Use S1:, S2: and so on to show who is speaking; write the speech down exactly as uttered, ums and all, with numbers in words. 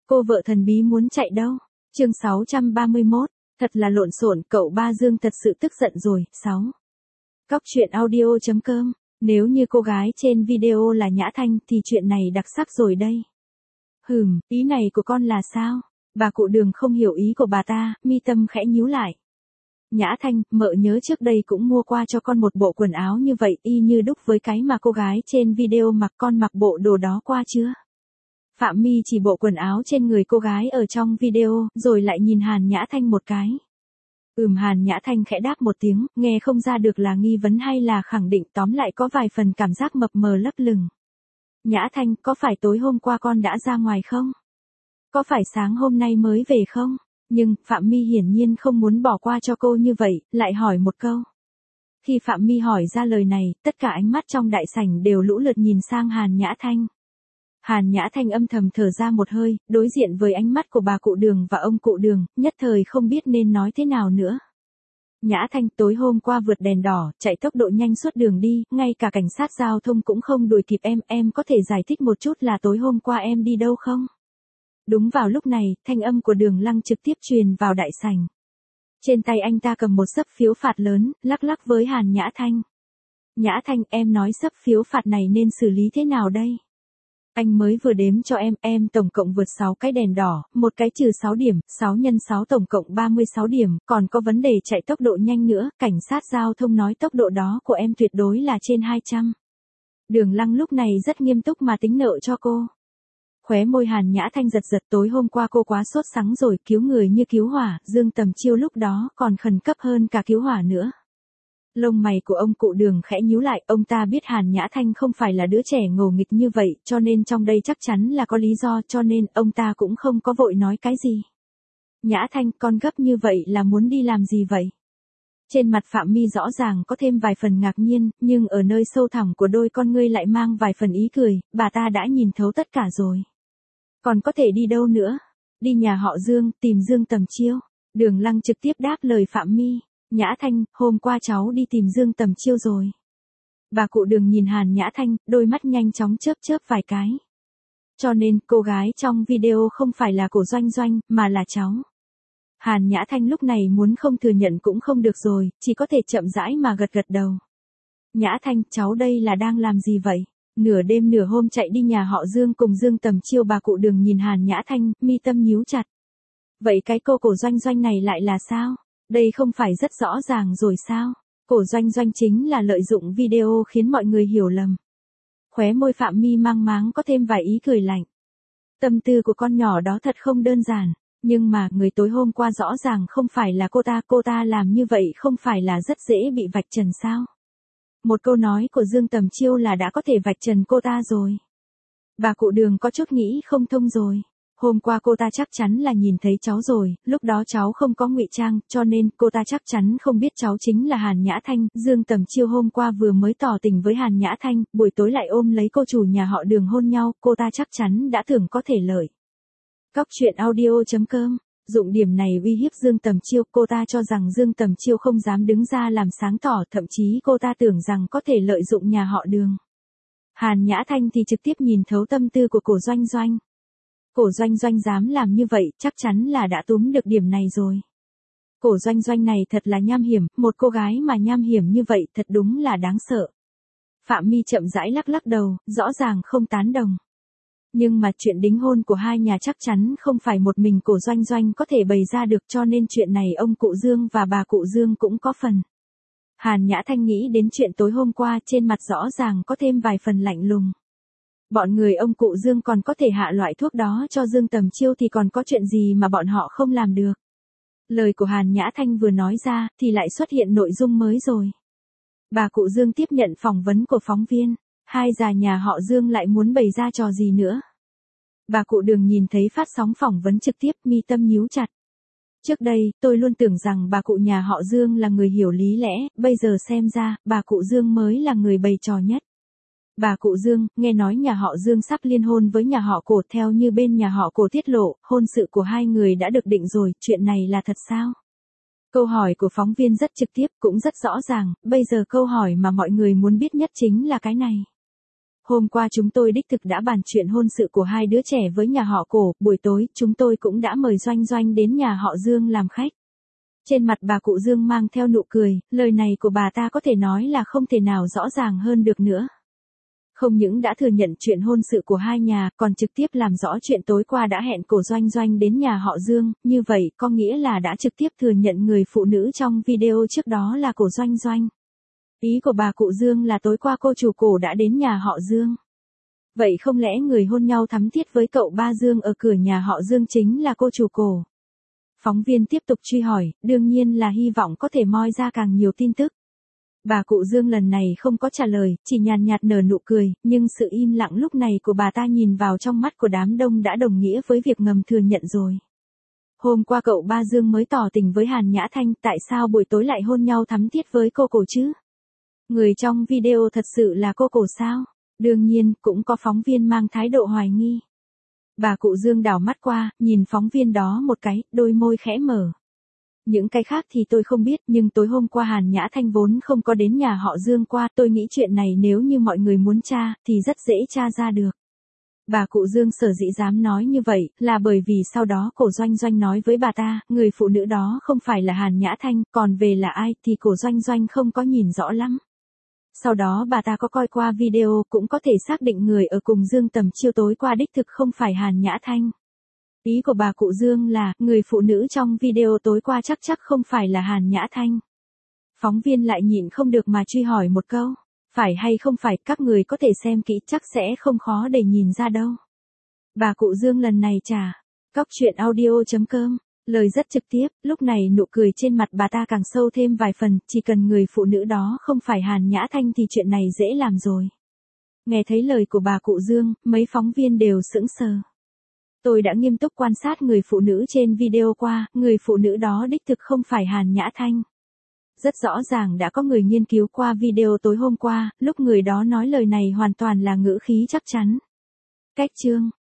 S1: Cô vợ thần bí muốn chạy đâu? Chương sáu trăm ba mươi mốt, thật là lộn xộn, cậu ba Dương thật sự tức giận rồi. sáu. Cóc truyện audio chấm com. Nếu như cô gái trên video là Nhã Thanh thì chuyện này đặc sắc rồi đây. Hừm, ý này của con là sao? Bà cụ Đường không hiểu ý của bà ta, mi tâm khẽ nhíu lại. Nhã Thanh, mợ nhớ trước đây cũng mua qua cho con một bộ quần áo như vậy, y như đúc với cái mà cô gái trên video mặc, con mặc bộ đồ đó qua chưa? Phạm Mi chỉ bộ quần áo trên người cô gái ở trong video, rồi lại nhìn Hàn Nhã Thanh một cái. Ừm, Hàn Nhã Thanh khẽ đáp một tiếng, nghe không ra được là nghi vấn hay là khẳng định, tóm lại có vài phần cảm giác mập mờ lấp lửng. Nhã Thanh, có phải tối hôm qua con đã ra ngoài không? Có phải sáng hôm nay mới về không? Nhưng, Phạm Mi hiển nhiên không muốn bỏ qua cho cô như vậy, lại hỏi một câu. Khi Phạm Mi hỏi ra lời này, tất cả ánh mắt trong đại sảnh đều lũ lượt nhìn sang Hàn Nhã Thanh. Hàn Nhã Thanh âm thầm thở ra một hơi, đối diện với ánh mắt của bà cụ Đường và ông cụ Đường, nhất thời không biết nên nói thế nào nữa. Nhã Thanh, tối hôm qua vượt đèn đỏ, chạy tốc độ nhanh suốt đường đi, ngay cả cảnh sát giao thông cũng không đuổi kịp em, em có thể giải thích một chút là tối hôm qua em đi đâu không? Đúng vào lúc này, thanh âm của Đường Lăng trực tiếp truyền vào đại sảnh. Trên tay anh ta cầm một xấp phiếu phạt lớn, lắc lắc với Hàn Nhã Thanh. Nhã Thanh, em nói xấp phiếu phạt này nên xử lý thế nào đây? Anh mới vừa đếm cho em, em tổng cộng vượt sáu cái đèn đỏ, một cái trừ sáu điểm, sáu nhân sáu tổng cộng ba mươi sáu điểm, còn có vấn đề chạy tốc độ nhanh nữa, cảnh sát giao thông nói tốc độ đó của em tuyệt đối là trên hai trăm. Đường Lăng lúc này rất nghiêm túc mà tính nợ cho cô. Khóe môi Hàn Nhã Thanh giật giật, tối hôm qua cô quá sốt sắng rồi, cứu người như cứu hỏa, Dương Tầm Chiêu lúc đó còn khẩn cấp hơn cả cứu hỏa nữa. Lông mày của ông cụ Đường khẽ nhíu lại, ông ta biết Hàn Nhã Thanh không phải là đứa trẻ ngầu nghịch như vậy, cho nên trong đây chắc chắn là có lý do, cho nên ông ta cũng không có vội nói cái gì. Nhã Thanh, con gấp như vậy là muốn đi làm gì vậy? Trên mặt Phạm Mi rõ ràng có thêm vài phần ngạc nhiên, nhưng ở nơi sâu thẳm của đôi con ngươi lại mang vài phần ý cười, bà ta đã nhìn thấu tất cả rồi. Còn có thể đi đâu nữa? Đi nhà họ Dương, tìm Dương Tầm Chiêu. Đường Lăng trực tiếp đáp lời Phạm Mi. Nhã Thanh, hôm qua cháu đi tìm Dương Tầm Chiêu rồi. Bà cụ Đường nhìn Hàn Nhã Thanh, đôi mắt nhanh chóng chớp chớp vài cái. Cho nên, cô gái trong video không phải là Cổ Doanh Doanh, mà là cháu. Hàn Nhã Thanh lúc này muốn không thừa nhận cũng không được rồi, chỉ có thể chậm rãi mà gật gật đầu. Nhã Thanh, cháu đây là đang làm gì vậy? Nửa đêm nửa hôm chạy đi nhà họ Dương cùng Dương Tầm Chiêu. Bà cụ Đường nhìn Hàn Nhã Thanh, mi tâm nhíu chặt. Vậy cái cô Cổ Doanh Doanh này lại là sao? Đây không phải rất rõ ràng rồi sao? Cổ Doanh Doanh chính là lợi dụng video khiến mọi người hiểu lầm. Khóe môi Phạm Mi mang máng có thêm vài ý cười lạnh. Tâm tư của con nhỏ đó thật không đơn giản. Nhưng mà, người tối hôm qua rõ ràng không phải là cô ta, cô ta làm như vậy không phải là rất dễ bị vạch trần sao? Một câu nói của Dương Tầm Chiêu là đã có thể vạch trần cô ta rồi. Bà cụ Đường có chút nghĩ không thông rồi. Hôm qua cô ta chắc chắn là nhìn thấy cháu rồi, lúc đó cháu không có ngụy trang, cho nên cô ta chắc chắn không biết cháu chính là Hàn Nhã Thanh. Dương Tầm Chiêu hôm qua vừa mới tỏ tình với Hàn Nhã Thanh, buổi tối lại ôm lấy cô chủ nhà họ Đường hôn nhau, cô ta chắc chắn đã tưởng có thể lợi. Cóc truyện audio chấm com. Dụng điểm này uy hiếp Dương Tầm Chiêu, cô ta cho rằng Dương Tầm Chiêu không dám đứng ra làm sáng tỏ, thậm chí cô ta tưởng rằng có thể lợi dụng nhà họ Đường. Hàn Nhã Thanh thì trực tiếp nhìn thấu tâm tư của Cổ Doanh Doanh. Cổ Doanh Doanh dám làm như vậy, chắc chắn là đã túm được điểm này rồi. Cổ Doanh Doanh này thật là nham hiểm, một cô gái mà nham hiểm như vậy thật đúng là đáng sợ. Phạm Mi chậm rãi lắc lắc đầu, rõ ràng không tán đồng. Nhưng mà chuyện đính hôn của hai nhà chắc chắn không phải một mình Cổ Doanh Doanh có thể bày ra được, cho nên chuyện này ông cụ Dương và bà cụ Dương cũng có phần. Hàn Nhã Thanh nghĩ đến chuyện tối hôm qua, trên mặt rõ ràng có thêm vài phần lạnh lùng. Bọn người ông cụ Dương còn có thể hạ loại thuốc đó cho Dương Tầm Chiêu thì còn có chuyện gì mà bọn họ không làm được. Lời của Hàn Nhã Thanh vừa nói ra thì lại xuất hiện nội dung mới rồi. Bà cụ Dương tiếp nhận phỏng vấn của phóng viên. Hai già nhà họ Dương lại muốn bày ra trò gì nữa? Bà cụ Đường nhìn thấy phát sóng phỏng vấn trực tiếp, mi tâm nhíu chặt. Trước đây, tôi luôn tưởng rằng bà cụ nhà họ Dương là người hiểu lý lẽ, bây giờ xem ra, bà cụ Dương mới là người bày trò nhất. Bà cụ Dương, nghe nói nhà họ Dương sắp liên hôn với nhà họ Cổ, theo như bên nhà họ Cổ tiết lộ, hôn sự của hai người đã được định rồi, chuyện này là thật sao? Câu hỏi của phóng viên rất trực tiếp, cũng rất rõ ràng, bây giờ câu hỏi mà mọi người muốn biết nhất chính là cái này. Hôm qua chúng tôi đích thực đã bàn chuyện hôn sự của hai đứa trẻ với nhà họ Cổ, buổi tối chúng tôi cũng đã mời Doanh Doanh đến nhà họ Dương làm khách. Trên mặt bà cụ Dương mang theo nụ cười, lời này của bà ta có thể nói là không thể nào rõ ràng hơn được nữa. Không những đã thừa nhận chuyện hôn sự của hai nhà, còn trực tiếp làm rõ chuyện tối qua đã hẹn Cổ Doanh Doanh đến nhà họ Dương, như vậy có nghĩa là đã trực tiếp thừa nhận người phụ nữ trong video trước đó là Cổ Doanh Doanh. Ý của bà cụ Dương là tối qua cô chủ Cổ đã đến nhà họ Dương. Vậy không lẽ người hôn nhau thắm thiết với cậu ba Dương ở cửa nhà họ Dương chính là cô chủ Cổ? Phóng viên tiếp tục truy hỏi, đương nhiên là hy vọng có thể moi ra càng nhiều tin tức. Bà cụ Dương lần này không có trả lời, chỉ nhàn nhạt nở nụ cười, nhưng sự im lặng lúc này của bà ta nhìn vào trong mắt của đám đông đã đồng nghĩa với việc ngầm thừa nhận rồi. Hôm qua cậu ba Dương mới tỏ tình với Hàn Nhã Thanh, tại sao buổi tối lại hôn nhau thắm thiết với cô Cổ chứ? Người trong video thật sự là cô Cổ sao? Đương nhiên, cũng có phóng viên mang thái độ hoài nghi. Bà cụ Dương đảo mắt qua, nhìn phóng viên đó một cái, đôi môi khẽ mở. Những cái khác thì tôi không biết, nhưng tối hôm qua Hàn Nhã Thanh vốn không có đến nhà họ Dương qua, tôi nghĩ chuyện này nếu như mọi người muốn tra, thì rất dễ tra ra được. Bà cụ Dương sở dĩ dám nói như vậy, là bởi vì sau đó Cổ Doanh Doanh nói với bà ta, người phụ nữ đó không phải là Hàn Nhã Thanh, còn về là ai thì Cổ Doanh Doanh không có nhìn rõ lắm. Sau đó bà ta có coi qua video, cũng có thể xác định người ở cùng Dương tầm chiều tối qua đích thực không phải Hàn Nhã Thanh. Ý của bà cụ Dương là, người phụ nữ trong video tối qua chắc chắc không phải là Hàn Nhã Thanh. Phóng viên lại nhịn không được mà truy hỏi một câu, phải hay không phải, các người có thể xem kỹ chắc sẽ không khó để nhìn ra đâu. Bà cụ Dương lần này trả, cóc truyện audio chấm com, lời rất trực tiếp, lúc này nụ cười trên mặt bà ta càng sâu thêm vài phần, chỉ cần người phụ nữ đó không phải Hàn Nhã Thanh thì chuyện này dễ làm rồi. Nghe thấy lời của bà cụ Dương, mấy phóng viên đều sững sờ. Tôi đã nghiêm túc quan sát người phụ nữ trên video qua, người phụ nữ đó đích thực không phải Hàn Nhã Thanh. Rất rõ ràng đã có người nghiên cứu qua video tối hôm qua, lúc người đó nói lời này hoàn toàn là ngữ khí chắc chắn. Cách chương